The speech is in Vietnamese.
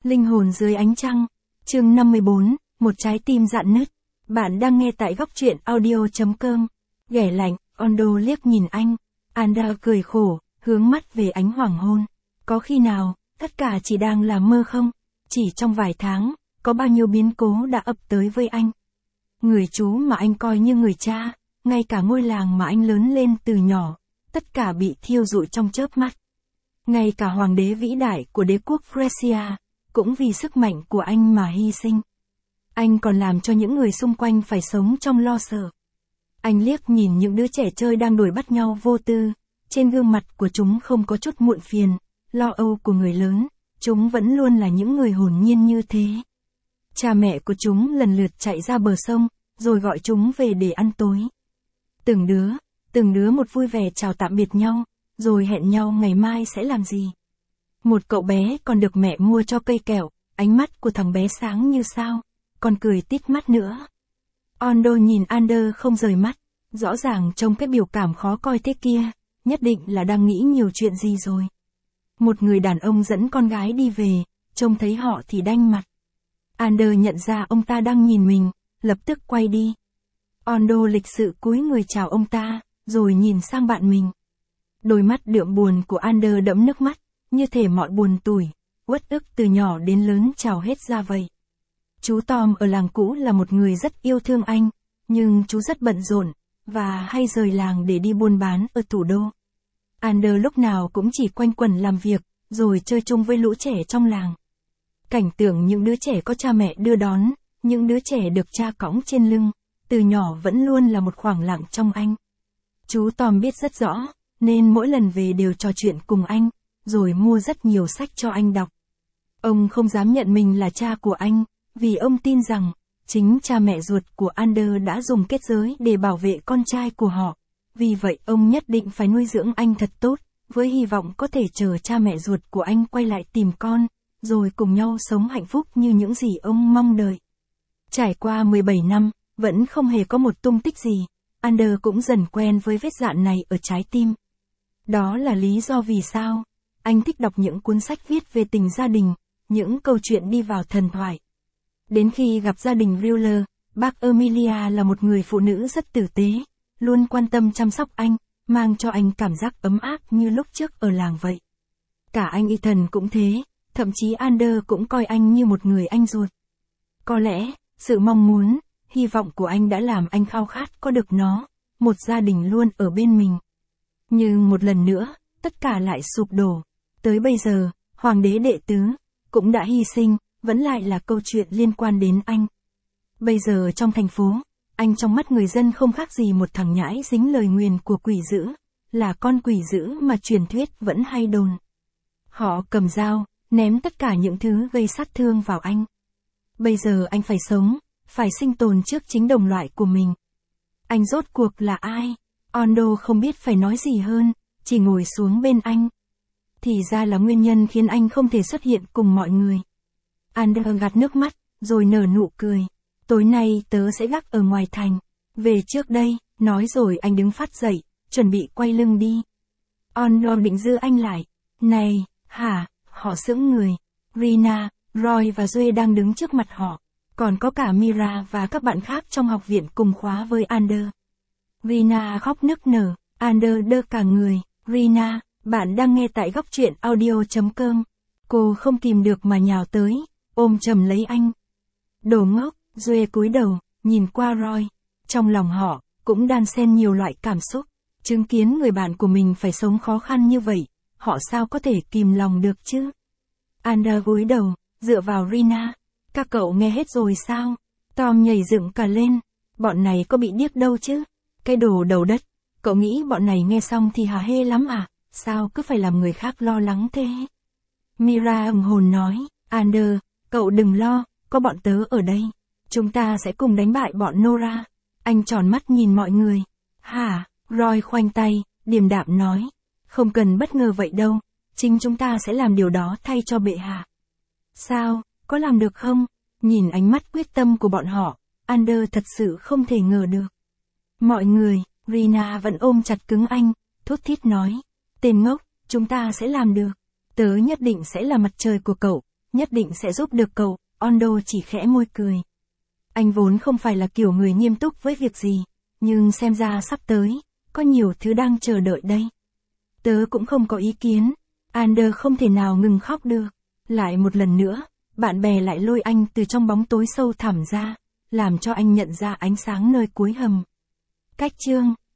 Linh hồn dưới ánh trăng, chương 54, một trái tim rạn nứt. Bạn đang nghe tại góc truyện audio.com. Ghẻ lạnh, Ondo liếc nhìn anh. Anda cười khổ, hướng mắt về ánh hoàng hôn. Có khi nào, tất cả chỉ đang là mơ không? Chỉ trong vài tháng, có bao nhiêu biến cố đã ập tới với anh. Người chú mà anh coi như người cha, ngay cả ngôi làng mà anh lớn lên từ nhỏ, tất cả bị thiêu rụi trong chớp mắt. Ngay cả hoàng đế vĩ đại của đế quốc Frisia, cũng vì sức mạnh của anh mà hy sinh. Anh còn làm cho những người xung quanh phải sống trong lo sợ. Anh liếc nhìn những đứa trẻ chơi đang đuổi bắt nhau vô tư, trên gương mặt của chúng không có chút muộn phiền, lo âu của người lớn, chúng vẫn luôn là những người hồn nhiên như thế. Cha mẹ của chúng lần lượt chạy ra bờ sông, rồi gọi chúng về để ăn tối. Từng đứa một vui vẻ chào tạm biệt nhau, rồi hẹn nhau ngày mai sẽ làm gì. Một cậu bé còn được mẹ mua cho cây kẹo, ánh mắt của thằng bé sáng như sao, còn cười tít mắt nữa. Ondo nhìn Ander không rời mắt, rõ ràng trông cái biểu cảm khó coi thế kia, nhất định là đang nghĩ nhiều chuyện gì rồi. Một người đàn ông dẫn con gái đi về, trông thấy họ thì đanh mặt. Ander nhận ra ông ta đang nhìn mình, lập tức quay đi. Ondo lịch sự cúi người chào ông ta, rồi nhìn sang bạn mình. Đôi mắt đượm buồn của Ander đẫm nước mắt, như thể mọi buồn tủi, uất ức từ nhỏ đến lớn trào hết ra vậy. Chú Tom ở làng cũ là một người rất yêu thương anh, nhưng chú rất bận rộn, và hay rời làng để đi buôn bán ở thủ đô. Ander lúc nào cũng chỉ quanh quẩn làm việc, rồi chơi chung với lũ trẻ trong làng. Cảnh tượng những đứa trẻ có cha mẹ đưa đón, những đứa trẻ được cha cõng trên lưng, từ nhỏ vẫn luôn là một khoảng lặng trong anh. Chú Tom biết rất rõ, nên mỗi lần về đều trò chuyện cùng anh, rồi mua rất nhiều sách cho anh đọc. Ông không dám nhận mình là cha của anh, vì ông tin rằng, chính cha mẹ ruột của Ander đã dùng kết giới để bảo vệ con trai của họ. Vì vậy ông nhất định phải nuôi dưỡng anh thật tốt, với hy vọng có thể chờ cha mẹ ruột của anh quay lại tìm con, rồi cùng nhau sống hạnh phúc như những gì ông mong đợi. Trải qua 17 năm, vẫn không hề có một tung tích gì, Ander cũng dần quen với vết dạn này ở trái tim. Đó là lý do vì sao anh thích đọc những cuốn sách viết về tình gia đình, những câu chuyện đi vào thần thoại. Đến khi gặp gia đình Wheeler, bác Emilia là một người phụ nữ rất tử tế, luôn quan tâm chăm sóc anh, mang cho anh cảm giác ấm áp như lúc trước ở làng vậy. Cả anh Ethan cũng thế, thậm chí Ander cũng coi anh như một người anh ruột. Có lẽ, sự mong muốn, hy vọng của anh đã làm anh khao khát có được nó, một gia đình luôn ở bên mình. Nhưng một lần nữa, tất cả lại sụp đổ. Tới bây giờ, Hoàng đế đệ tứ, cũng đã hy sinh, vẫn lại là câu chuyện liên quan đến anh. Bây giờ trong thành phố, anh trong mắt người dân không khác gì một thằng nhãi dính lời nguyền của quỷ dữ, là con quỷ dữ mà truyền thuyết vẫn hay đồn. Họ cầm dao, ném tất cả những thứ gây sát thương vào anh. Bây giờ anh phải sống, phải sinh tồn trước chính đồng loại của mình. Anh rốt cuộc là ai? Ondo không biết phải nói gì hơn, chỉ ngồi xuống bên anh. Thì ra là nguyên nhân khiến anh không thể xuất hiện cùng mọi người. Ander gạt nước mắt, rồi nở nụ cười. Tối nay tớ sẽ gác ở ngoài thành. Về trước đây, nói rồi anh đứng phát dậy, chuẩn bị quay lưng đi. Ondo định giữ anh lại. Này, hả, họ sững người. Rina, Roy và Joe đang đứng trước mặt họ. Còn có cả Mira và các bạn khác trong học viện cùng khóa với Ander. Rina khóc nức nở, Ander đơ cả người. Rina, bạn đang nghe tại góc truyện audio.com. Cô không kìm được mà nhào tới, ôm chầm lấy anh. Đồ ngốc, Joe cúi đầu, nhìn qua Roy. Trong lòng họ, cũng đan xen nhiều loại cảm xúc. Chứng kiến người bạn của mình phải sống khó khăn như vậy, họ sao có thể kìm lòng được chứ? Ander cúi đầu, dựa vào Rina. Các cậu nghe hết rồi sao? Tom nhảy dựng cả lên. Bọn này có bị điếc đâu chứ? Cái đồ đầu đất. Cậu nghĩ bọn này nghe xong thì hả hê lắm à? Sao cứ phải làm người khác lo lắng thế? Mira hùng hồn nói. Ander, cậu đừng lo, có bọn tớ ở đây. Chúng ta sẽ cùng đánh bại bọn Nora. Anh tròn mắt nhìn mọi người. Hả? Roy khoanh tay, điềm đạm nói. Không cần bất ngờ vậy đâu. Chính chúng ta sẽ làm điều đó thay cho bệ hạ. Sao? Có làm được không? Nhìn ánh mắt quyết tâm của bọn họ, Ander thật sự không thể ngờ được. Mọi người, Rina vẫn ôm chặt cứng anh, thút thít nói. Tên ngốc, chúng ta sẽ làm được. Tớ nhất định sẽ là mặt trời của cậu, nhất định sẽ giúp được cậu, Ondo chỉ khẽ môi cười. Anh vốn không phải là kiểu người nghiêm túc với việc gì, nhưng xem ra sắp tới, có nhiều thứ đang chờ đợi đây. Tớ cũng không có ý kiến, Ander không thể nào ngừng khóc được. Lại một lần nữa, bạn bè lại lôi anh từ trong bóng tối sâu thẳm ra, làm cho anh nhận ra ánh sáng nơi cuối hầm. Cách chương